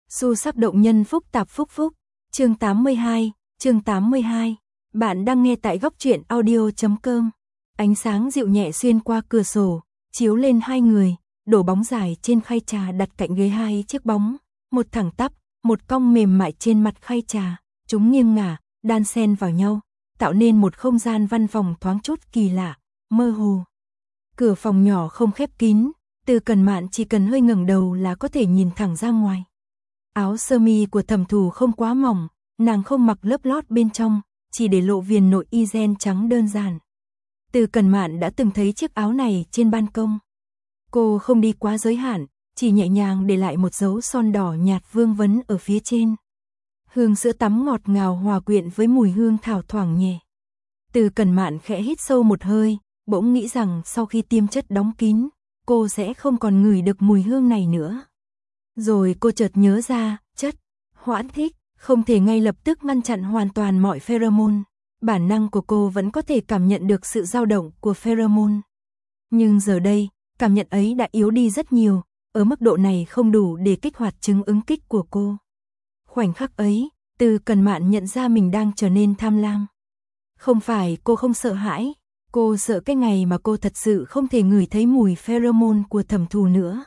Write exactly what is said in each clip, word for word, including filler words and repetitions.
Xu sắc động nhân phúc tạp phúc phúc. Chương tám mươi hai, chương tám mươi hai. Bạn đang nghe tại góc truyện audio chấm com. Ánh sáng dịu nhẹ xuyên qua cửa sổ, chiếu lên hai người, đổ bóng dài trên khay trà đặt cạnh ghế hai chiếc bóng, một thẳng tắp, một cong mềm mại trên mặt khay trà, chúng nghiêng ngả, đan xen vào nhau, tạo nên một không gian văn phòng thoáng chút kỳ lạ, mơ hồ. Cửa phòng nhỏ không khép kín, Từ Cần Mạn chỉ cần hơi ngẩng đầu là có thể nhìn thẳng ra ngoài. Áo sơ mi của Thẩm Thù không quá mỏng, nàng không mặc lớp lót bên trong, chỉ để lộ viền nội y ren trắng đơn giản. Từ Cần Mạn đã từng thấy chiếc áo này trên ban công. Cô không đi quá giới hạn, chỉ nhẹ nhàng để lại một dấu son đỏ nhạt vương vấn ở phía trên. Hương sữa tắm ngọt ngào hòa quyện với mùi hương thảo thoảng nhẹ. Từ Cần Mạn khẽ hít sâu một hơi, bỗng nghĩ rằng sau khi tiêm chất đóng kín, cô sẽ không còn ngửi được mùi hương này nữa. Rồi cô chợt nhớ ra, chất hoãn thích không thể ngay lập tức ngăn chặn hoàn toàn mọi pheromone. Bản năng của cô vẫn có thể cảm nhận được sự dao động của pheromone. Nhưng giờ đây, cảm nhận ấy đã yếu đi rất nhiều, ở mức độ này không đủ để kích hoạt chứng ứng kích của cô. Khoảnh khắc ấy, Từ Cần Mạn nhận ra mình đang trở nên tham lam. Không phải cô không sợ hãi, cô sợ cái ngày mà cô thật sự không thể ngửi thấy mùi pheromone của Thẩm Thù nữa.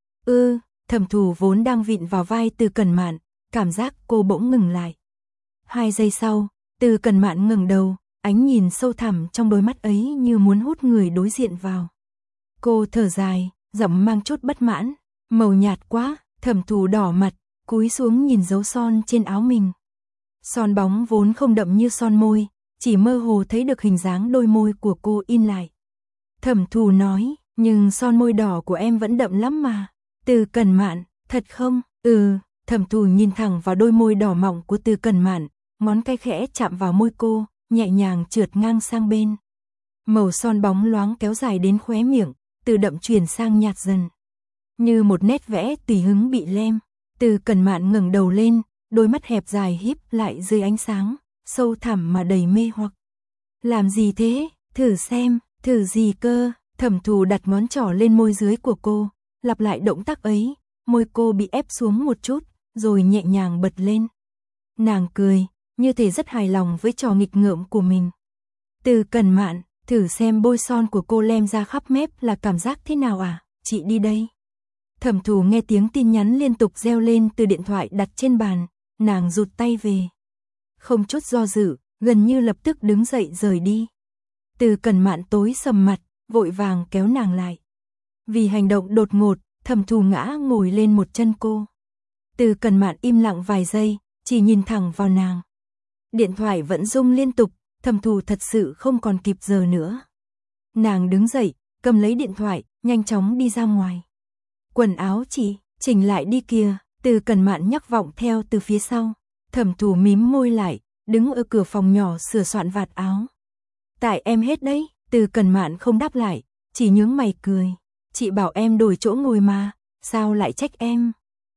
Ư, Thẩm Thù vốn đang vịn vào vai Từ Cần Mạn, cảm giác cô bỗng ngừng lại. Hai giây sau, Từ Cần Mạn ngẩng đầu, ánh nhìn sâu thẳm trong đôi mắt ấy như muốn hút người đối diện vào. Cô thở dài, giọng mang chút bất mãn, màu nhạt quá. Thẩm Thù đỏ mặt, cúi xuống nhìn dấu son trên áo mình. Son bóng vốn không đậm như son môi, chỉ mơ hồ thấy được hình dáng đôi môi của cô in lại. Thẩm Thù nói, nhưng son môi đỏ của em vẫn đậm lắm mà. Từ Cần Mạn, thật không? Ừ, Thẩm Thù nhìn thẳng vào đôi môi đỏ mọng của Từ Cần Mạn, ngón tay khẽ chạm vào môi cô, nhẹ nhàng trượt ngang sang bên. Màu son bóng loáng kéo dài đến khóe miệng, từ đậm chuyển sang nhạt dần. Như một nét vẽ tùy hứng bị lem. Từ Cần Mạn ngẩng đầu lên, đôi mắt hẹp dài híp lại dưới ánh sáng, sâu thẳm mà đầy mê hoặc. Làm gì thế? Thử xem, thử gì cơ? Thẩm Thù đặt ngón trỏ lên môi dưới của cô, lặp lại động tác ấy, môi cô bị ép xuống một chút, rồi nhẹ nhàng bật lên. Nàng cười, như thể rất hài lòng với trò nghịch ngợm của mình. Từ Cần Mạn, thử xem bôi son của cô lem ra khắp mép là cảm giác thế nào à? Chị đi đây. Thẩm Thù nghe tiếng tin nhắn liên tục reo lên từ điện thoại đặt trên bàn, nàng rụt tay về. Không chút do dự, gần như lập tức đứng dậy rời đi. Từ Cần Mạn tối sầm mặt, vội vàng kéo nàng lại. Vì hành động đột ngột, Thẩm Thù ngã ngồi lên một chân cô. Từ Cần Mạn im lặng vài giây, chỉ nhìn thẳng vào nàng. Điện thoại vẫn rung liên tục, Thẩm Thù thật sự không còn kịp giờ nữa. Nàng đứng dậy, cầm lấy điện thoại, nhanh chóng đi ra ngoài. Quần áo chị, chỉnh lại đi kìa. Từ Cần Mạn nhắc vọng theo từ phía sau. Thẩm Thù mím môi lại, đứng ở cửa phòng nhỏ sửa soạn vạt áo. Tại em hết đấy. Từ Cần Mạn không đáp lại, chỉ nhướng mày cười. Chị bảo em đổi chỗ ngồi mà, sao lại trách em?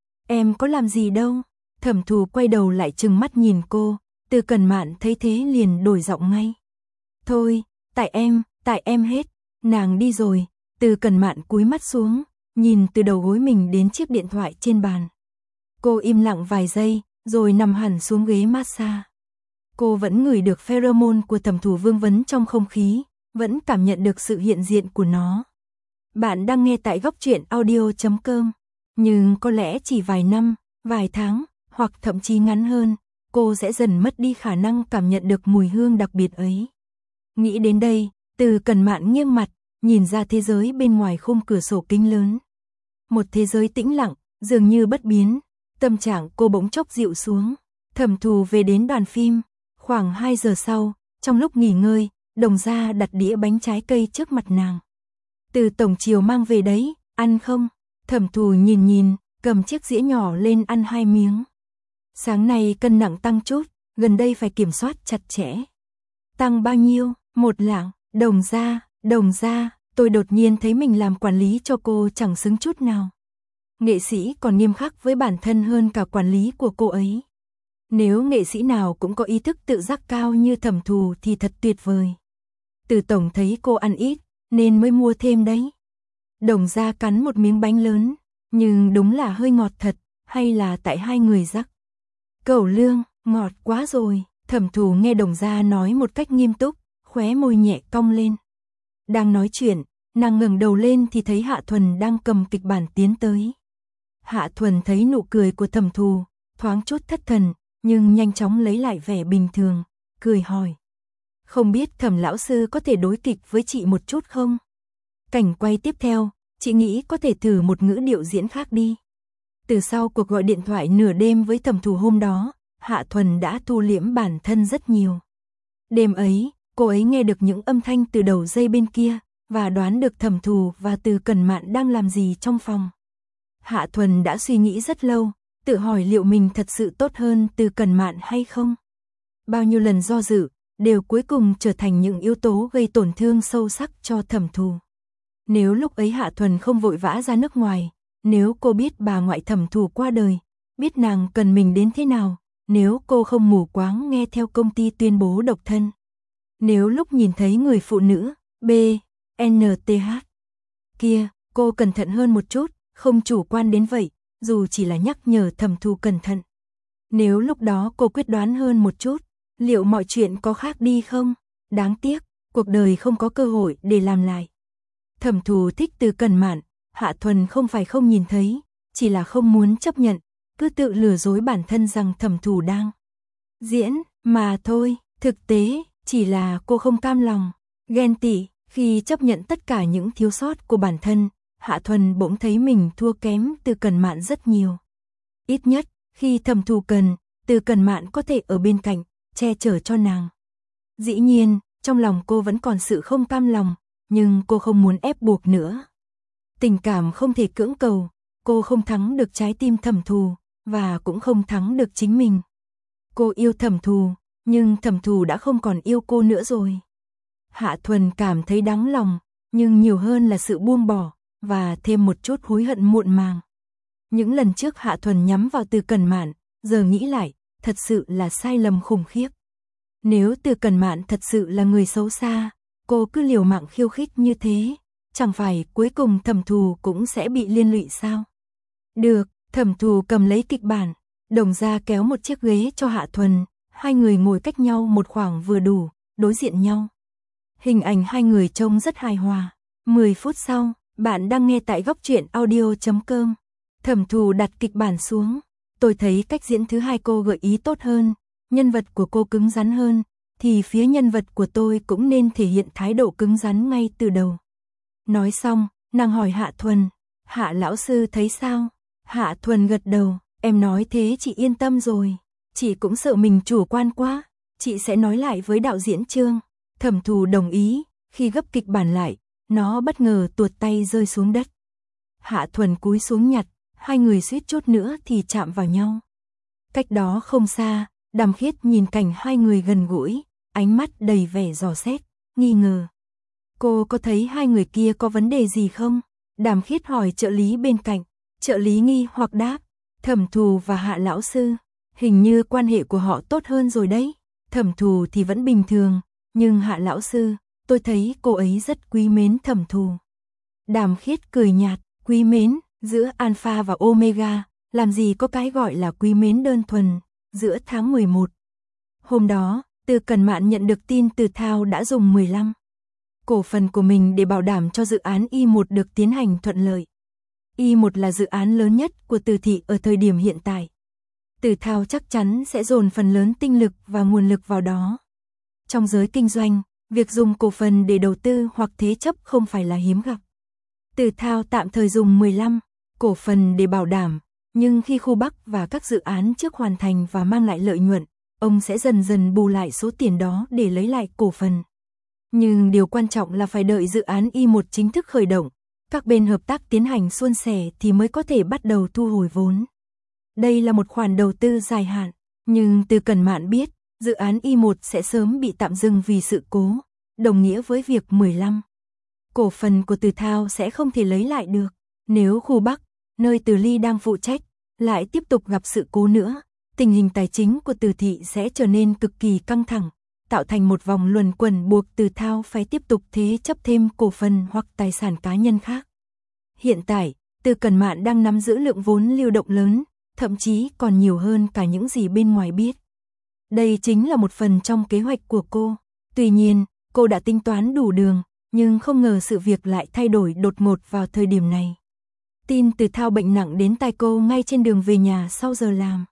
Em có làm gì đâu. Thẩm Thù quay đầu lại trừng mắt nhìn cô. Từ Cần Mạn thấy thế liền đổi giọng ngay. Thôi, tại em, tại em hết. Nàng đi rồi. Từ Cần Mạn cúi mắt xuống, nhìn từ đầu gối mình đến chiếc điện thoại trên bàn. Cô im lặng vài giây, rồi nằm hẳn xuống ghế massage. Cô vẫn ngửi được pheromone của Thẩm Thù vương vấn trong không khí, vẫn cảm nhận được sự hiện diện của nó. Bạn đang nghe tại góc truyện audio chấm com. Nhưng có lẽ chỉ vài năm, vài tháng, hoặc thậm chí ngắn hơn, cô sẽ dần mất đi khả năng cảm nhận được mùi hương đặc biệt ấy. Nghĩ đến đây, Từ Cần Mạn nghiêng mặt, nhìn ra thế giới bên ngoài khung cửa sổ kính lớn. Một thế giới tĩnh lặng, dường như bất biến. Tâm trạng cô bỗng chốc dịu xuống. Thẩm Thù về đến đoàn phim. Khoảng hai giờ sau, trong lúc nghỉ ngơi, Đồng Gia đặt đĩa bánh trái cây trước mặt nàng. Từ tổng chiều mang về đấy, ăn không? Thẩm Thù nhìn nhìn, cầm chiếc dĩa nhỏ lên ăn hai miếng. Sáng nay cân nặng tăng chút, gần đây phải kiểm soát chặt chẽ. Tăng bao nhiêu? Một lạng. Đồng Gia, Đồng Gia, tôi đột nhiên thấy mình làm quản lý cho cô chẳng xứng chút nào. Nghệ sĩ còn nghiêm khắc với bản thân hơn cả quản lý của cô ấy. Nếu nghệ sĩ nào cũng có ý thức tự giác cao như Thẩm Thù thì thật tuyệt vời. Từ tổng thấy cô ăn ít, nên mới mua thêm đấy. Đồng Gia cắn một miếng bánh lớn, nhưng đúng là hơi ngọt thật, hay là tại hai người rắc? Cẩu lương, ngọt quá rồi, Thẩm Thù nghe Đồng Gia nói một cách nghiêm túc, khóe môi nhẹ cong lên. Đang nói chuyện, nàng ngẩng đầu lên thì thấy Hạ Thuần đang cầm kịch bản tiến tới. Hạ Thuần thấy nụ cười của Thẩm Thù, thoáng chút thất thần, nhưng nhanh chóng lấy lại vẻ bình thường, cười hỏi. Không biết Thẩm lão sư có thể đối kịch với chị một chút không? Cảnh quay tiếp theo, chị nghĩ có thể thử một ngữ điệu diễn khác đi. Từ sau cuộc gọi điện thoại nửa đêm với Thẩm Thù hôm đó, Hạ Thuần đã thu liễm bản thân rất nhiều. Đêm ấy, cô ấy nghe được những âm thanh từ đầu dây bên kia, và đoán được Thẩm Thù và Từ Cẩn Mạn đang làm gì trong phòng. Hạ Thuần đã suy nghĩ rất lâu, tự hỏi liệu mình thật sự tốt hơn Từ Cẩn Mạn hay không. Bao nhiêu lần do dự, đều cuối cùng trở thành những yếu tố gây tổn thương sâu sắc cho Thẩm Thù. Nếu lúc ấy Hạ Thuần không vội vã ra nước ngoài, nếu cô biết bà ngoại Thẩm Thù qua đời, biết nàng cần mình đến thế nào, nếu cô không mù quáng nghe theo công ty tuyên bố độc thân. Nếu lúc nhìn thấy người phụ nữ, B, N T H kia, cô cẩn thận hơn một chút, không chủ quan đến vậy, dù chỉ là nhắc nhở Thẩm Thù cẩn thận. Nếu lúc đó cô quyết đoán hơn một chút, liệu mọi chuyện có khác đi không? Đáng tiếc, cuộc đời không có cơ hội để làm lại. Thẩm Thù thích Từ Cẩn Mạn, Hạ Thuần không phải không nhìn thấy, chỉ là không muốn chấp nhận, cứ tự lừa dối bản thân rằng Thẩm Thù đang diễn, mà thôi, thực tế, chỉ là cô không cam lòng, ghen tị, khi chấp nhận tất cả những thiếu sót của bản thân, Hạ Thuần bỗng thấy mình thua kém Từ Cẩn Mạn rất nhiều. Ít nhất, khi Thẩm Thù cần, Từ Cẩn Mạn có thể ở bên cạnh, che chở cho nàng. Dĩ nhiên, trong lòng cô vẫn còn sự không cam lòng, nhưng cô không muốn ép buộc nữa. Tình cảm không thể cưỡng cầu, cô không thắng được trái tim Thẩm Thù, và cũng không thắng được chính mình. Cô yêu Thẩm Thù, nhưng Thẩm Thù đã không còn yêu cô nữa rồi. Hạ Thuần cảm thấy đắng lòng, nhưng nhiều hơn là sự buông bỏ, và thêm một chút hối hận muộn màng. Những lần trước Hạ Thuần nhắm vào Từ Cẩn Mạn, giờ nghĩ lại, thật sự là sai lầm khủng khiếp. Nếu Từ Cẩn Mạn thật sự là người xấu xa, cô cứ liều mạng khiêu khích như thế, chẳng phải cuối cùng Thẩm Thù cũng sẽ bị liên lụy sao? Được, Thẩm Thù cầm lấy kịch bản, Đồng Gia kéo một chiếc ghế cho Hạ Thuần, hai người ngồi cách nhau một khoảng vừa đủ, đối diện nhau. Hình ảnh hai người trông rất hài hòa. mười phút sau, bạn đang nghe tại góc truyện audio chấm com. Thẩm Thù đặt kịch bản xuống. Tôi thấy cách diễn thứ hai cô gợi ý tốt hơn, nhân vật của cô cứng rắn hơn, thì phía nhân vật của tôi cũng nên thể hiện thái độ cứng rắn ngay từ đầu. Nói xong, nàng hỏi Hạ Thuần, Hạ lão sư thấy sao? Hạ Thuần gật đầu, em nói thế chị yên tâm rồi, chị cũng sợ mình chủ quan quá, chị sẽ nói lại với đạo diễn Trương. Thẩm Thù đồng ý, khi gấp kịch bản lại, nó bất ngờ tuột tay rơi xuống đất. Hạ Thuần cúi xuống nhặt, hai người suýt chút nữa thì chạm vào nhau. Cách đó không xa, Đàm Khiết nhìn cảnh hai người gần gũi, ánh mắt đầy vẻ dò xét, nghi ngờ. Cô có thấy hai người kia có vấn đề gì không? Đàm Khiết hỏi trợ lý bên cạnh, trợ lý nghi hoặc đáp, Thẩm Thù và Hạ lão sư, hình như quan hệ của họ tốt hơn rồi đấy. Thẩm Thù thì vẫn bình thường, nhưng Hạ lão sư, tôi thấy cô ấy rất quý mến Thẩm Thù. Đàm Khiết cười nhạt, quý mến, giữa Alpha và Omega, làm gì có cái gọi là quý mến đơn thuần. Giữa tháng mười một, hôm đó, Từ Cẩn Mạn nhận được tin Từ Thao đã dùng mười lăm cổ phần của mình để bảo đảm cho dự án I một được tiến hành thuận lợi. I một là dự án lớn nhất của Từ thị ở thời điểm hiện tại. Từ Thao chắc chắn sẽ dồn phần lớn tinh lực và nguồn lực vào đó. Trong giới kinh doanh, việc dùng cổ phần để đầu tư hoặc thế chấp không phải là hiếm gặp. Từ Thao tạm thời dùng mười lăm cổ phần để bảo đảm, nhưng khi khu Bắc và các dự án trước hoàn thành và mang lại lợi nhuận, ông sẽ dần dần bù lại số tiền đó để lấy lại cổ phần. Nhưng điều quan trọng là phải đợi dự án I một chính thức khởi động, các bên hợp tác tiến hành suôn sẻ thì mới có thể bắt đầu thu hồi vốn. Đây là một khoản đầu tư dài hạn, nhưng Từ Cẩn Mạn biết, dự án I một sẽ sớm bị tạm dừng vì sự cố, đồng nghĩa với việc mười lăm cổ phần của Từ Thao sẽ không thể lấy lại được. Nếu khu Bắc, nơi Từ Ly đang phụ trách, lại tiếp tục gặp sự cố nữa, tình hình tài chính của Từ thị sẽ trở nên cực kỳ căng thẳng, tạo thành một vòng luẩn quẩn buộc Từ Thao phải tiếp tục thế chấp thêm cổ phần hoặc tài sản cá nhân khác. Hiện tại, Từ Cẩn Mạn đang nắm giữ lượng vốn lưu động lớn, thậm chí còn nhiều hơn cả những gì bên ngoài biết. Đây chính là một phần trong kế hoạch của cô. Tuy nhiên, cô đã tính toán đủ đường, nhưng không ngờ sự việc lại thay đổi đột ngột vào thời điểm này. Tin từ Thao bệnh nặng đến tai cô ngay trên đường về nhà sau giờ làm.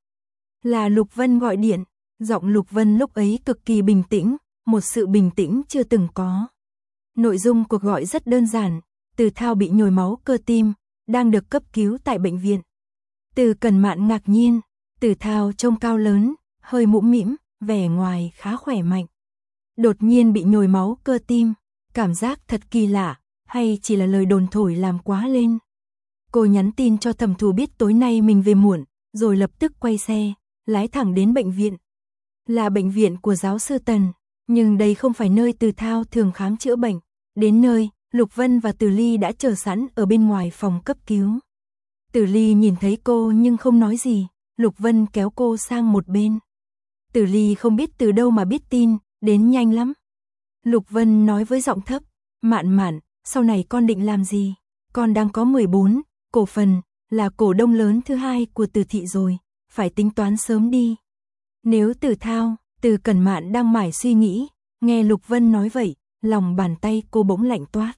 Là Lục Vân gọi điện, giọng Lục Vân lúc ấy cực kỳ bình tĩnh, một sự bình tĩnh chưa từng có. Nội dung cuộc gọi rất đơn giản, Từ Thao bị nhồi máu cơ tim, đang được cấp cứu tại bệnh viện. Từ Cẩn Mạn ngạc nhiên, Từ Thao trông cao lớn, hơi mũm mĩm, vẻ ngoài khá khỏe mạnh. Đột nhiên bị nhồi máu cơ tim, cảm giác thật kỳ lạ, hay chỉ là lời đồn thổi làm quá lên. Cô nhắn tin cho Thẩm Thù biết tối nay mình về muộn, rồi lập tức quay xe, lái thẳng đến bệnh viện. Là bệnh viện của giáo sư Tần, nhưng đây không phải nơi Từ Thao thường khám chữa bệnh. Đến nơi, Lục Vân và Từ Ly đã chờ sẵn ở bên ngoài phòng cấp cứu. Từ Ly nhìn thấy cô nhưng không nói gì, Lục Vân kéo cô sang một bên. Từ Ly không biết từ đâu mà biết tin, đến nhanh lắm. Lục Vân nói với giọng thấp, Mạn Mạn, sau này con định làm gì? Con đang có mười bốn cổ phần, là cổ đông lớn thứ hai của Từ thị rồi, phải tính toán sớm đi. Nếu Từ Thao, Từ Cẩn Mạn đang mải suy nghĩ, nghe Lục Vân nói vậy, lòng bàn tay cô bỗng lạnh toát.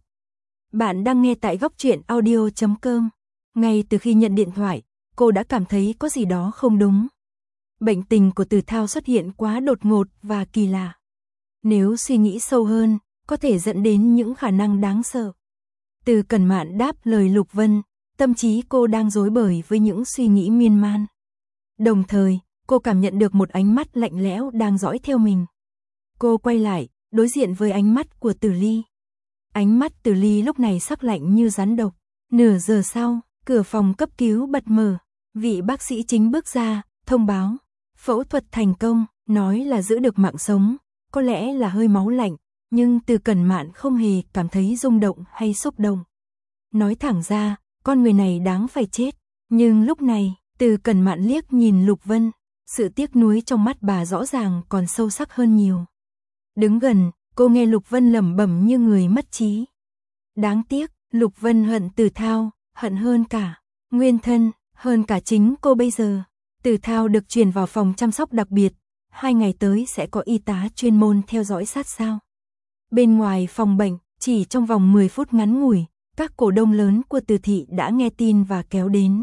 Bạn đang nghe tại góc truyện audio chấm com. Ngay từ khi nhận điện thoại, cô đã cảm thấy có gì đó không đúng. Bệnh tình của Từ Thao xuất hiện quá đột ngột và kỳ lạ. Nếu suy nghĩ sâu hơn, có thể dẫn đến những khả năng đáng sợ. Từ Cẩn Mạn đáp lời Lục Vân, tâm trí cô đang rối bời với những suy nghĩ miên man. Đồng thời, cô cảm nhận được một ánh mắt lạnh lẽo đang dõi theo mình. Cô quay lại, đối diện với ánh mắt của Từ Ly. Ánh mắt Từ Ly lúc này sắc lạnh như rắn độc. Nửa giờ sau, cửa phòng cấp cứu bật mở. Vị bác sĩ chính bước ra, thông báo. Phẫu thuật thành công, nói là giữ được mạng sống. Có lẽ là hơi máu lạnh, nhưng Từ Cẩn Mạn không hề cảm thấy rung động hay xúc động. Nói thẳng ra, con người này đáng phải chết. Nhưng lúc này, Từ Cẩn Mạn liếc nhìn Lục Vân. Sự tiếc nuối trong mắt bà rõ ràng còn sâu sắc hơn nhiều. Đứng gần, cô nghe Lục Vân lẩm bẩm như người mất trí. Đáng tiếc, Lục Vân hận Từ Thao, hận hơn cả nguyên thân, hơn cả chính cô bây giờ. Từ Thao được chuyển vào phòng chăm sóc đặc biệt, hai ngày tới sẽ có y tá chuyên môn theo dõi sát sao. Bên ngoài phòng bệnh, chỉ trong vòng mười phút ngắn ngủi, các cổ đông lớn của Từ thị đã nghe tin và kéo đến.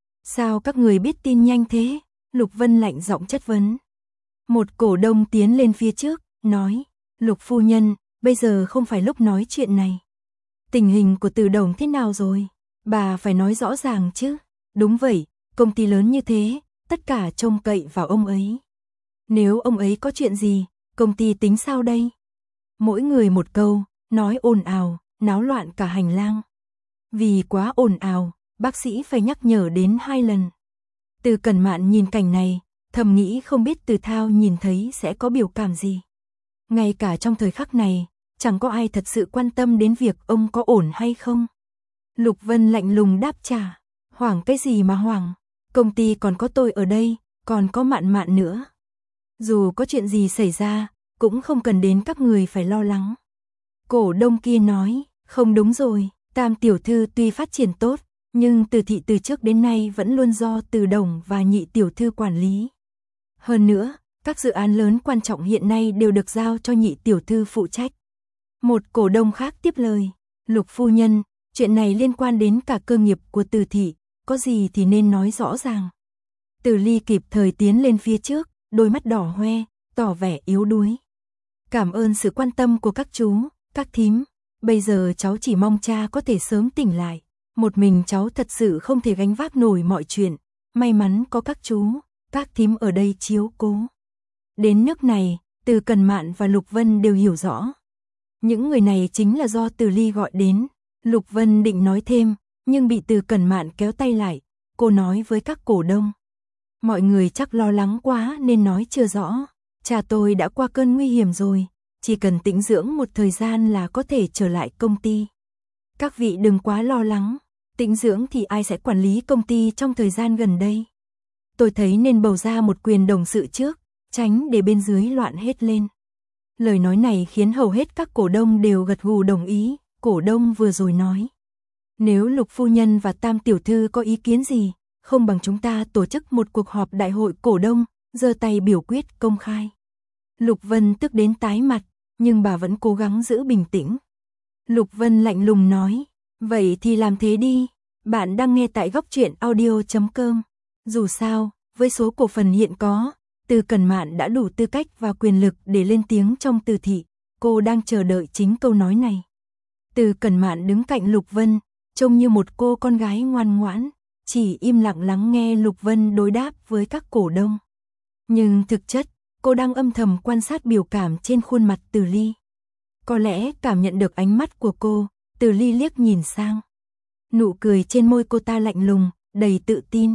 Sao các người biết tin nhanh thế? Lục Vân lạnh giọng chất vấn. Một cổ đông tiến lên phía trước, nói, Lục phu nhân, bây giờ không phải lúc nói chuyện này. Tình hình của Từ Đồng thế nào rồi? Bà phải nói rõ ràng chứ. Đúng vậy, công ty lớn như thế, tất cả trông cậy vào ông ấy. Nếu ông ấy có chuyện gì, công ty tính sao đây? Mỗi người một câu, nói ồn ào, náo loạn cả hành lang. Vì quá ồn ào, bác sĩ phải nhắc nhở đến hai lần. Từ Cẩn Mạn nhìn cảnh này, thầm nghĩ không biết Từ Thao nhìn thấy sẽ có biểu cảm gì. Ngay cả trong thời khắc này, chẳng có ai thật sự quan tâm đến việc ông có ổn hay không. Lục Vân lạnh lùng đáp trả, hoảng cái gì mà hoảng, công ty còn có tôi ở đây, còn có Mạn Mạn nữa. Dù có chuyện gì xảy ra, cũng không cần đến các người phải lo lắng. Cổ đông kia nói, không đúng rồi, Tam tiểu thư tuy phát triển tốt, nhưng Từ thị từ trước đến nay vẫn luôn do Từ Đồng và Nhị tiểu thư quản lý. Hơn nữa, các dự án lớn quan trọng hiện nay đều được giao cho Nhị tiểu thư phụ trách. Một cổ đông khác tiếp lời, Lục phu nhân, chuyện này liên quan đến cả cơ nghiệp của Từ thị, có gì thì nên nói rõ ràng. Từ Ly kịp thời tiến lên phía trước, đôi mắt đỏ hoe, tỏ vẻ yếu đuối. Cảm ơn sự quan tâm của các chú, các thím, bây giờ cháu chỉ mong cha có thể sớm tỉnh lại. Một mình cháu thật sự không thể gánh vác nổi mọi chuyện, may mắn có các chú, các thím ở đây chiếu cố. Đến nước này, Từ Cẩn Mạn và Lục Vân đều hiểu rõ. Những người này chính là do Từ Ly gọi đến. Lục Vân định nói thêm, nhưng bị Từ Cẩn Mạn kéo tay lại. Cô nói với các cổ đông. Mọi người chắc lo lắng quá nên nói chưa rõ. Cha tôi đã qua cơn nguy hiểm rồi, chỉ cần tĩnh dưỡng một thời gian là có thể trở lại công ty. Các vị đừng quá lo lắng, tĩnh dưỡng thì ai sẽ quản lý công ty trong thời gian gần đây. Tôi thấy nên bầu ra một quyền đồng sự trước, tránh để bên dưới loạn hết lên. Lời nói này khiến hầu hết các cổ đông đều gật gù đồng ý. Cổ đông vừa rồi nói, nếu Lục phu nhân và Tam tiểu thư có ý kiến gì, không bằng chúng ta tổ chức một cuộc họp đại hội cổ đông, giơ tay biểu quyết công khai. Lục Vân tức đến tái mặt, nhưng bà vẫn cố gắng giữ bình tĩnh. Lục Vân lạnh lùng nói, vậy thì làm thế đi, bạn đang nghe tại góc truyện audio chấm com. Dù sao, với số cổ phần hiện có, Từ Cẩn Mạn đã đủ tư cách và quyền lực để lên tiếng trong Từ thị, cô đang chờ đợi chính câu nói này. Từ Cẩn Mạn đứng cạnh Lục Vân, trông như một cô con gái ngoan ngoãn, chỉ im lặng lắng nghe Lục Vân đối đáp với các cổ đông. Nhưng thực chất, cô đang âm thầm quan sát biểu cảm trên khuôn mặt Từ Ly. Có lẽ cảm nhận được ánh mắt của cô, Từ Ly liếc nhìn sang. Nụ cười trên môi cô ta lạnh lùng, đầy tự tin.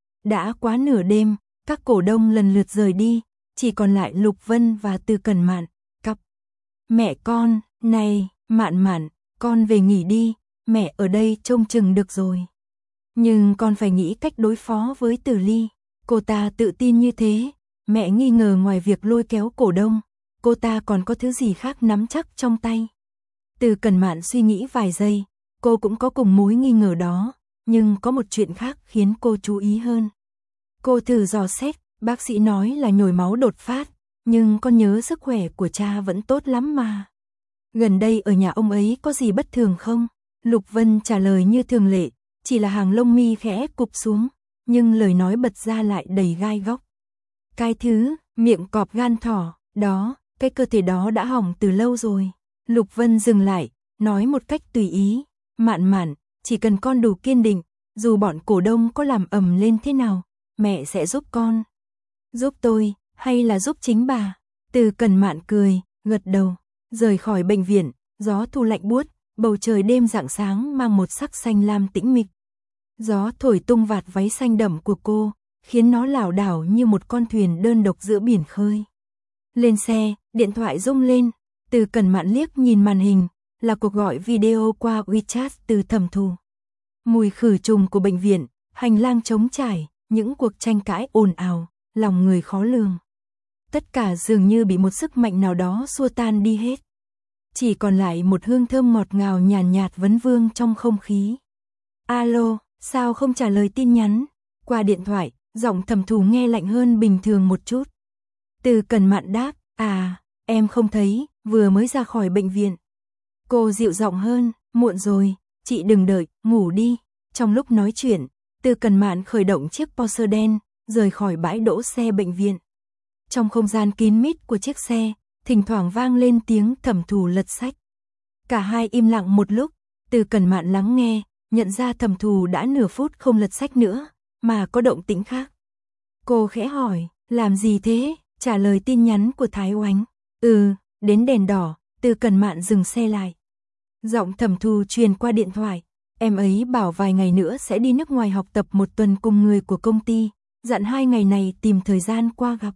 Đã quá nửa đêm, các cổ đông lần lượt rời đi, chỉ còn lại Lục Vân và Từ Cẩn Mạn, cặp. Mẹ con, này, Mạn Mạn, con về nghỉ đi, mẹ ở đây trông chừng được rồi. Nhưng con phải nghĩ cách đối phó với Từ Ly. Cô ta tự tin như thế, mẹ nghi ngờ ngoài việc lôi kéo cổ đông, cô ta còn có thứ gì khác nắm chắc trong tay. Từ Cẩn Mạn suy nghĩ vài giây, cô cũng có cùng mối nghi ngờ đó, nhưng có một chuyện khác khiến cô chú ý hơn. Cô thử dò xét, bác sĩ nói là nhồi máu đột phát, nhưng con nhớ sức khỏe của cha vẫn tốt lắm mà. Gần đây ở nhà ông ấy có gì bất thường không? Lục Vân trả lời như thường lệ, chỉ là hàng lông mi khẽ cụp xuống, nhưng lời nói bật ra lại đầy gai góc. Cái thứ, miệng cọp gan thỏ, đó, cái cơ thể đó đã hỏng từ lâu rồi. Lục Vân dừng lại, nói một cách tùy ý, Mạn Mạn, chỉ cần con đủ kiên định, dù bọn cổ đông có làm ầm lên thế nào, mẹ sẽ giúp con. Giúp tôi, hay là giúp chính bà? Từ Cẩn Mạn cười, gật đầu, rời khỏi bệnh viện, gió thu lạnh buốt, bầu trời đêm rạng sáng mang một sắc xanh lam tĩnh mịch. Gió thổi tung vạt váy xanh đậm của cô, khiến nó lảo đảo như một con thuyền đơn độc giữa biển khơi. Lên xe, điện thoại rung lên, Từ Cẩn Mạn liếc nhìn màn hình, là cuộc gọi video qua WeChat từ Thẩm Thù. Mùi khử trùng của bệnh viện, hành lang trống trải, những cuộc tranh cãi ồn ào, lòng người khó lường. Tất cả dường như bị một sức mạnh nào đó xua tan đi hết. Chỉ còn lại một hương thơm ngọt ngào nhàn nhạt, nhạt vấn vương trong không khí. Alo, sao không trả lời tin nhắn? Qua điện thoại, giọng Thẩm Thù nghe lạnh hơn bình thường một chút. Từ Cẩn Mạn đáp, à, em không thấy, vừa mới ra khỏi bệnh viện. Cô dịu giọng hơn, muộn rồi, chị đừng đợi, ngủ đi. Trong lúc nói chuyện, Từ Cẩn Mạn khởi động chiếc Porsche đen, rời khỏi bãi đỗ xe bệnh viện. Trong không gian kín mít của chiếc xe, thỉnh thoảng vang lên tiếng Thẩm Thù lật sách. Cả hai im lặng một lúc, Từ Cẩn Mạn lắng nghe, nhận ra Thẩm Thù đã nửa phút không lật sách nữa, mà có động tĩnh khác. Cô khẽ hỏi, làm gì thế? Trả lời tin nhắn của Thái Oánh. Ừ, đến đèn đỏ, Từ Cẩn Mạn dừng xe lại. Giọng Thẩm Thù truyền qua điện thoại, em ấy bảo vài ngày nữa sẽ đi nước ngoài học tập một tuần cùng người của công ty, dặn hai ngày này tìm thời gian qua gặp.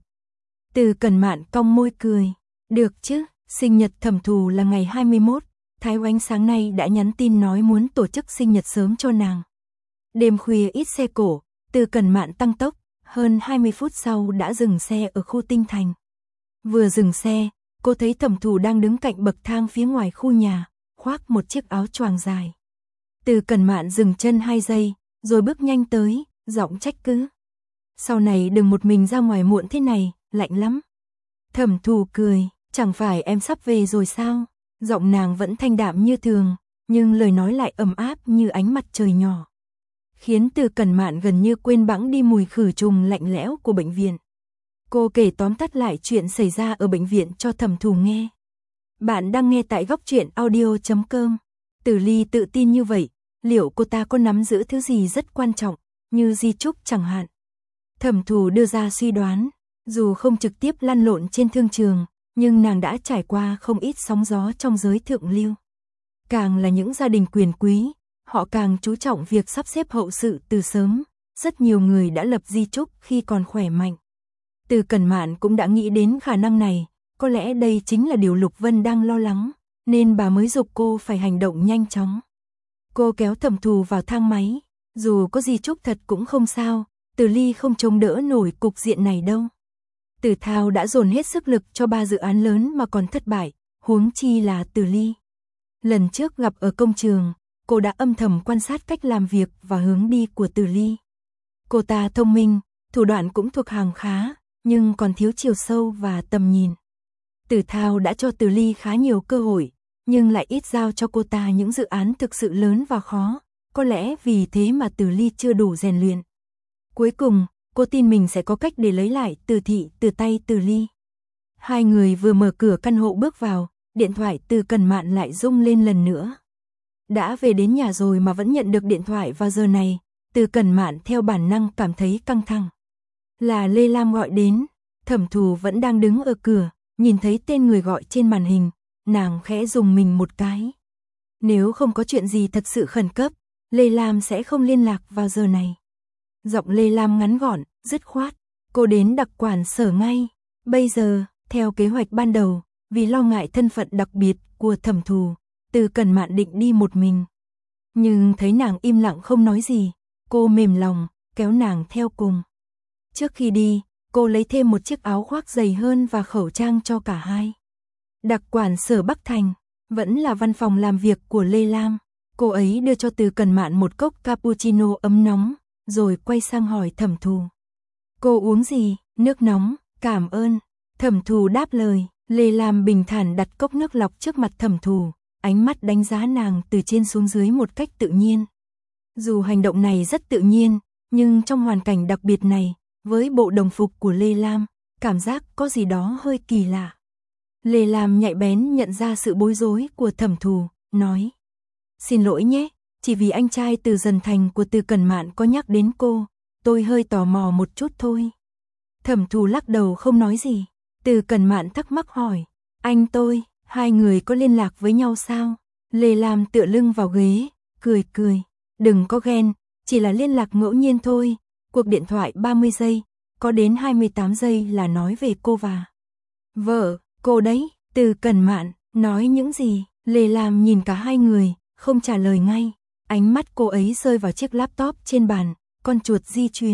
Từ Cẩn Mạn cong môi cười, được chứ, sinh nhật Thẩm Thù là ngày hai mươi mốt, Thái Oánh sáng nay đã nhắn tin nói muốn tổ chức sinh nhật sớm cho nàng. Đêm khuya ít xe cổ, Từ Cẩn Mạn tăng tốc, hơn hai mươi phút sau đã dừng xe ở khu Tinh Thành. Vừa dừng xe, cô thấy Thẩm Thù đang đứng cạnh bậc thang phía ngoài khu nhà, khoác một chiếc áo choàng dài. Từ Cẩn Mạn dừng chân hai giây, rồi bước nhanh tới, giọng trách cứ. Sau này đừng một mình ra ngoài muộn thế này, lạnh lắm. Thẩm Thù cười, chẳng phải em sắp về rồi sao? Giọng nàng vẫn thanh đạm như thường, nhưng lời nói lại ấm áp như ánh mặt trời nhỏ. Khiến Từ Cẩn Mạn gần như quên bẵng đi mùi khử trùng lạnh lẽo của bệnh viện. Cô kể tóm tắt lại chuyện xảy ra ở bệnh viện cho Thẩm Thù nghe. Bạn đang nghe tại góc truyện audio chấm com. Từ Ly tự tin như vậy, liệu cô ta có nắm giữ thứ gì rất quan trọng, như di chúc chẳng hạn? Thẩm Thù đưa ra suy đoán, dù không trực tiếp lăn lộn trên thương trường, nhưng nàng đã trải qua không ít sóng gió trong giới thượng lưu. Càng là những gia đình quyền quý, họ càng chú trọng việc sắp xếp hậu sự từ sớm, rất nhiều người đã lập di chúc khi còn khỏe mạnh. Từ Cẩn Mạn cũng đã nghĩ đến khả năng này, có lẽ đây chính là điều Lục Vân đang lo lắng, nên bà mới giục cô phải hành động nhanh chóng. Cô kéo Thẩm Thù vào thang máy, dù có di chúc thật cũng không sao, Từ Ly không chống đỡ nổi cục diện này đâu. Từ Thao đã dồn hết sức lực cho ba dự án lớn mà còn thất bại, huống chi là Từ Ly. Lần trước gặp ở công trường, cô đã âm thầm quan sát cách làm việc và hướng đi của Từ Ly. Cô ta thông minh, thủ đoạn cũng thuộc hàng khá, nhưng còn thiếu chiều sâu và tầm nhìn. Từ Thao đã cho Từ Ly khá nhiều cơ hội, nhưng lại ít giao cho cô ta những dự án thực sự lớn và khó, có lẽ vì thế mà Từ Ly chưa đủ rèn luyện. Cuối cùng, cô tin mình sẽ có cách để lấy lại Từ Thị từ tay Từ Ly. Hai người vừa mở cửa căn hộ bước vào, điện thoại Từ Cẩn Mạn lại rung lên lần nữa. Đã về đến nhà rồi mà vẫn nhận được điện thoại vào giờ này, Từ Cẩn Mạn theo bản năng cảm thấy căng thẳng. Là Lê Lam gọi đến, Thẩm Thù vẫn đang đứng ở cửa, nhìn thấy tên người gọi trên màn hình, nàng khẽ rùng mình một cái. Nếu không có chuyện gì thật sự khẩn cấp, Lê Lam sẽ không liên lạc vào giờ này. Giọng Lê Lam ngắn gọn, dứt khoát, cô đến đặc quản sở ngay. Bây giờ, theo kế hoạch ban đầu, vì lo ngại thân phận đặc biệt của Thẩm Thù, Từ Cẩn Mạn định đi một mình. Nhưng thấy nàng im lặng không nói gì, cô mềm lòng, kéo nàng theo cùng. Trước khi đi, cô lấy thêm một chiếc áo khoác dày hơn và khẩu trang cho cả hai. Đặc quản sở Bắc Thành, vẫn là văn phòng làm việc của Lê Lam. Cô ấy đưa cho Từ Cẩn Mạn một cốc cappuccino ấm nóng, rồi quay sang hỏi Thẩm Thù. Cô uống gì? Nước nóng, cảm ơn. Thẩm Thù đáp lời. Lê Lam bình thản đặt cốc nước lọc trước mặt Thẩm Thù, ánh mắt đánh giá nàng từ trên xuống dưới một cách tự nhiên. Dù hành động này rất tự nhiên, nhưng trong hoàn cảnh đặc biệt này, với bộ đồng phục của Lê Lam, cảm giác có gì đó hơi kỳ lạ. Lê Lam nhạy bén nhận ra sự bối rối của Thẩm Thù, nói. Xin lỗi nhé, chỉ vì anh trai Từ Dần Thành của Từ Cẩn Mạn có nhắc đến cô, tôi hơi tò mò một chút thôi. Thẩm Thù lắc đầu không nói gì. Từ Cẩn Mạn thắc mắc hỏi, anh tôi, hai người có liên lạc với nhau sao? Lê Lam tựa lưng vào ghế, cười cười, đừng có ghen, chỉ là liên lạc ngẫu nhiên thôi. Cuộc điện thoại ba mươi giây, có đến hai mươi tám giây là nói về cô và vợ, cô đấy. Từ Cẩn Mạn, nói những gì? Lê Lam nhìn cả hai người, không trả lời ngay. Ánh mắt cô ấy rơi vào chiếc laptop trên bàn, con chuột di chuyển.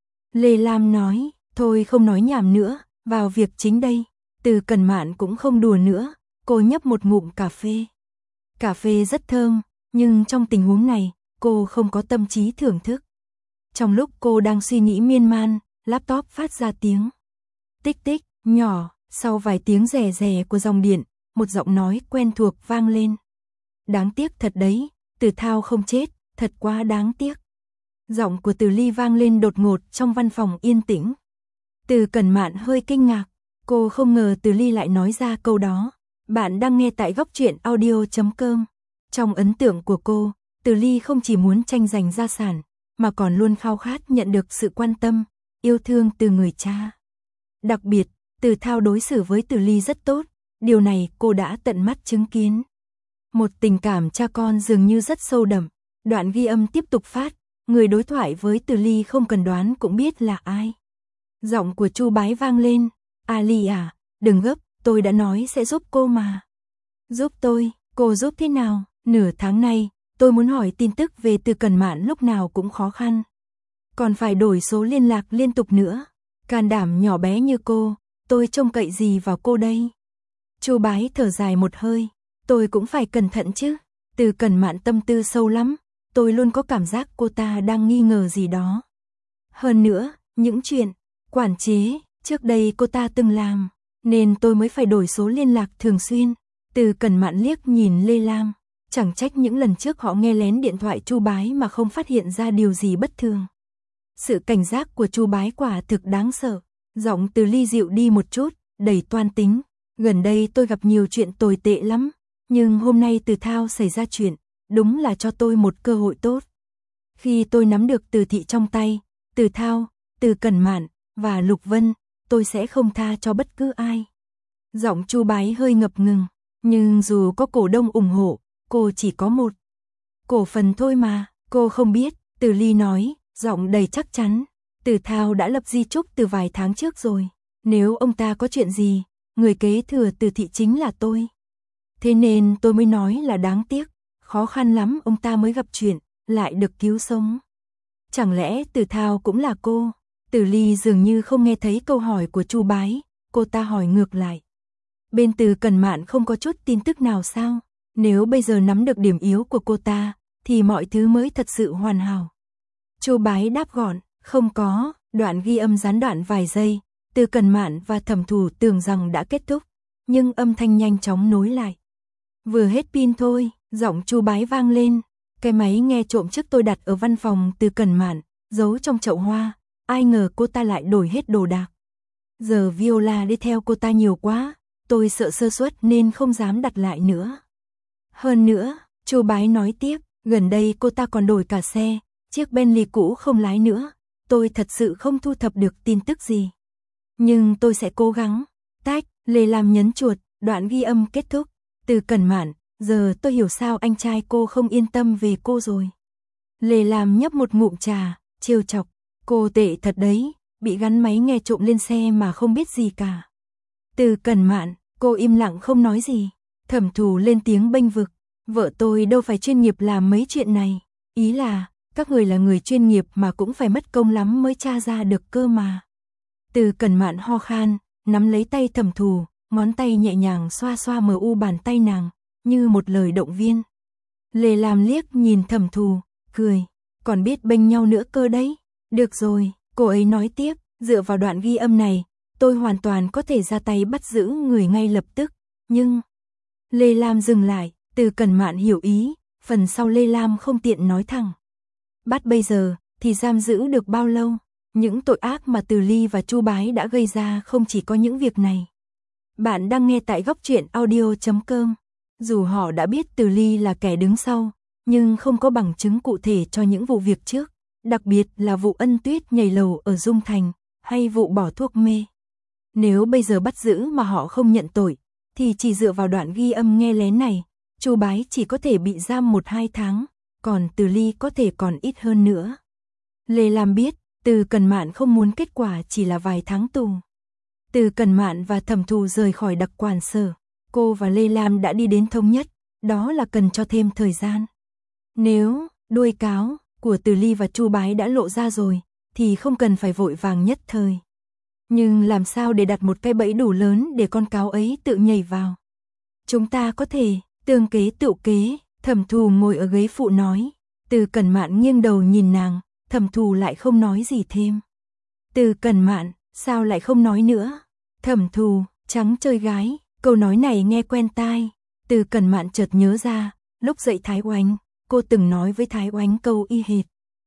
Lê Lam nói, thôi không nói nhảm nữa, vào việc chính đây. Từ Cẩn Mạn cũng không đùa nữa, cô nhấp một ngụm cà phê. Cà phê rất thơm, nhưng trong tình huống này, cô không có tâm trí thưởng thức. Trong lúc cô đang suy nghĩ miên man, laptop phát ra tiếng tích tích, nhỏ, sau vài tiếng rè rè của dòng điện, một giọng nói quen thuộc vang lên. Đáng tiếc thật đấy, Từ Thao không chết, thật quá đáng tiếc. Giọng của Từ Ly vang lên đột ngột trong văn phòng yên tĩnh. Từ Cẩn Mạn hơi kinh ngạc, cô không ngờ Từ Ly lại nói ra câu đó. Bạn đang nghe tại góc truyện audio chấm com. Trong ấn tượng của cô, Từ Ly không chỉ muốn tranh giành gia sản, mà còn luôn khao khát nhận được sự quan tâm, yêu thương từ người cha. Đặc biệt, Từ Thao đối xử với Từ Ly rất tốt, điều này cô đã tận mắt chứng kiến. Một tình cảm cha con dường như rất sâu đậm. Đoạn ghi âm tiếp tục phát, người đối thoại với Từ Ly không cần đoán cũng biết là ai. Giọng của Chu Bái vang lên, "A Ly à, đừng gấp, tôi đã nói sẽ giúp cô mà." "Giúp tôi? Cô giúp thế nào? Nửa tháng nay, tôi muốn hỏi tin tức về Từ Cẩn Mạn lúc nào cũng khó khăn. Còn phải đổi số liên lạc liên tục nữa. Can đảm nhỏ bé như cô, tôi trông cậy gì vào cô đây?" Chu Bái thở dài một hơi, "Tôi cũng phải cẩn thận chứ. Từ Cẩn Mạn tâm tư sâu lắm, tôi luôn có cảm giác cô ta đang nghi ngờ gì đó. Hơn nữa, những chuyện quản chế trước đây cô ta từng làm, nên tôi mới phải đổi số liên lạc thường xuyên." Từ Cẩn Mạn liếc nhìn Lê Lam, chẳng trách những lần trước họ nghe lén điện thoại Chu Bái mà không phát hiện ra điều gì bất thường. Sự cảnh giác của Chu Bái quả thực đáng sợ. Giọng Từ Ly dịu đi một chút, đầy toan tính, "Gần đây tôi gặp nhiều chuyện tồi tệ lắm, nhưng hôm nay Từ Thao xảy ra chuyện, đúng là cho tôi một cơ hội tốt. Khi tôi nắm được Từ Thị trong tay, Từ Thao, Từ Cẩn Mạn và Lục Vân, tôi sẽ không tha cho bất cứ ai." Giọng Chu Bái hơi ngập ngừng, nhưng dù có cổ đông ủng hộ, cô chỉ có một cổ phần thôi mà. "Cô không biết," Từ Ly nói, giọng đầy chắc chắn. "Từ Thao đã lập di chúc từ vài tháng trước rồi. Nếu ông ta có chuyện gì, người kế thừa Từ Thị chính là tôi. Thế nên tôi mới nói là đáng tiếc, khó khăn lắm ông ta mới gặp chuyện, lại được cứu sống. Chẳng lẽ Từ Thao cũng là cô?" Từ Ly dường như không nghe thấy câu hỏi của Chu Bái, cô ta hỏi ngược lại. "Bên Từ Cẩn Mạn không có chút tin tức nào sao? Nếu bây giờ nắm được điểm yếu của cô ta, thì mọi thứ mới thật sự hoàn hảo." Chu Bái đáp gọn, Không có, đoạn ghi âm gián đoạn vài giây, Từ Cẩn Mạn và Thẩm Thù tưởng rằng đã kết thúc, nhưng âm thanh nhanh chóng nối lại. Vừa hết pin thôi, giọng Chu Bái vang lên, cái máy nghe trộm trước tôi đặt ở văn phòng Từ Cẩn Mạn, giấu trong chậu hoa, ai ngờ cô ta lại đổi hết đồ đạc. Giờ Viola đi theo cô ta nhiều quá, tôi sợ sơ suất nên không dám đặt lại nữa. Hơn nữa, Chu Bái nói tiếp, gần đây cô ta còn đổi cả xe, chiếc Bentley cũ không lái nữa, tôi thật sự không thu thập được tin tức gì. Nhưng tôi sẽ cố gắng. Tách, Lê Lam nhấn chuột, đoạn ghi âm kết thúc. Từ Cẩn Mạn, giờ tôi hiểu sao anh trai cô không yên tâm về cô rồi. Lê Lam nhấp một ngụm trà, trêu chọc, cô tệ thật đấy, bị gắn máy nghe trộm lên xe mà không biết gì cả. Từ Cẩn Mạn, cô im lặng không nói gì. Thẩm Thù lên tiếng bênh vực, vợ tôi đâu phải chuyên nghiệp làm mấy chuyện này, ý là, các người là người chuyên nghiệp mà cũng phải mất công lắm mới tra ra được cơ mà. Từ Cẩn Mạn ho khan, nắm lấy tay Thẩm Thù, ngón tay nhẹ nhàng xoa xoa mờ u bàn tay nàng, như một lời động viên. Lê Lam liếc nhìn Thẩm Thù, cười, còn biết bênh nhau nữa cơ đấy. Được rồi, cô ấy nói tiếp, dựa vào đoạn ghi âm này, tôi hoàn toàn có thể ra tay bắt giữ người ngay lập tức, nhưng... Lê Lam dừng lại, Từ Cẩn Mạn hiểu ý, phần sau Lê Lam không tiện nói thẳng. Bắt bây giờ, thì giam giữ được bao lâu? Những tội ác mà Từ Ly và Chu Bái đã gây ra không chỉ có những việc này. Bạn đang nghe tại góc truyện audio chấm com. Dù họ đã biết Từ Ly là kẻ đứng sau, nhưng không có bằng chứng cụ thể cho những vụ việc trước, đặc biệt là vụ Ân Tuyết nhảy lầu ở Dung Thành, hay vụ bỏ thuốc mê. Nếu bây giờ bắt giữ mà họ không nhận tội, thì chỉ dựa vào đoạn ghi âm nghe lén này, Chu Bái chỉ có thể bị giam một hai tháng, còn Từ Ly có thể còn ít hơn nữa. Lê Lam biết, Từ Cẩn Mạn không muốn kết quả chỉ là vài tháng tù. Từ Cẩn Mạn và Thẩm Thù rời khỏi đặc quản sở, cô và Lê Lam đã đi đến thống nhất, đó là cần cho thêm thời gian. Nếu đuôi cáo của Từ Ly và Chu Bái đã lộ ra rồi, thì không cần phải vội vàng nhất thời. Nhưng làm sao để đặt một cái bẫy đủ lớn để con cáo ấy tự nhảy vào? Chúng ta có thể tương kế tựu kế. Thẩm Thù ngồi ở ghế phụ nói. Từ Cẩn Mạn nghiêng đầu nhìn nàng, Thẩm Thù lại không nói gì thêm. Từ Cẩn Mạn, sao lại không nói nữa? Thẩm Thù, trắng chơi gái, câu nói này nghe quen tai. Từ Cẩn Mạn chợt nhớ ra, lúc dạy Thái Oánh, cô từng nói với Thái Oánh câu y hệt.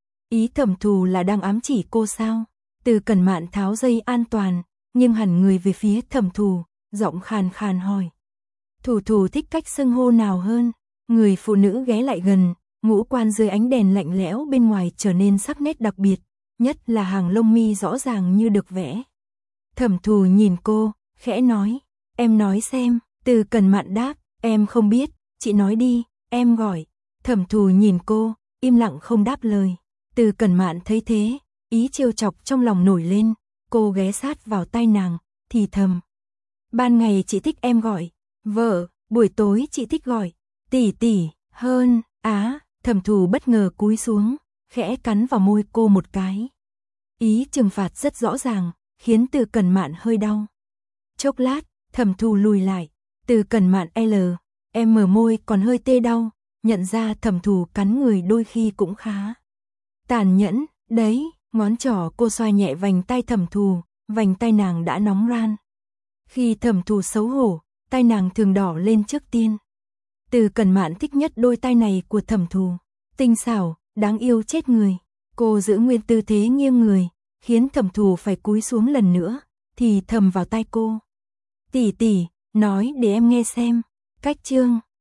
Ý Thẩm Thù là đang ám chỉ cô sao? Từ Cẩn Mạn tháo dây an toàn, nghiêng hẳn người về phía Thẩm Thù, giọng khàn khàn hỏi. Thù Thù thích cách xưng hô nào hơn? Người phụ nữ ghé lại gần, ngũ quan dưới ánh đèn lạnh lẽo bên ngoài trở nên sắc nét đặc biệt, nhất là hàng lông mi rõ ràng như được vẽ. Thẩm Thù nhìn cô, khẽ nói, em nói xem. Từ Cẩn Mạn đáp, em không biết, chị nói đi, em gọi. Thẩm Thù nhìn cô, im lặng không đáp lời. Từ Cẩn Mạn thấy thế, ý trêu chọc trong lòng nổi lên, cô ghé sát vào tai nàng, thì thầm. Ban ngày chị thích em gọi, vợ, buổi tối chị thích gọi, tỷ tỷ, hơn, á, Thẩm Thù bất ngờ cúi xuống, khẽ cắn vào môi cô một cái. Ý trừng phạt rất rõ ràng, khiến Từ Cẩn Mạn hơi đau. Chốc lát, Thẩm Thù lùi lại, Từ Cẩn Mạn L, em mở môi còn hơi tê đau, nhận ra Thẩm Thù cắn người đôi khi cũng khá tàn nhẫn, đấy, ngón trỏ cô xoa nhẹ vành tay Thẩm Thù, vành tay nàng đã nóng ran. Khi Thẩm Thù xấu hổ, tay nàng thường đỏ lên trước tiên. Từ Cẩn Mạn thích nhất đôi tay này của Thẩm Thù, tinh xảo, đáng yêu chết người. Cô giữ nguyên tư thế nghiêng người, khiến Thẩm Thù phải cúi xuống lần nữa, thì thầm vào tai cô. Tỷ tỷ, nói để em nghe xem. Cách chương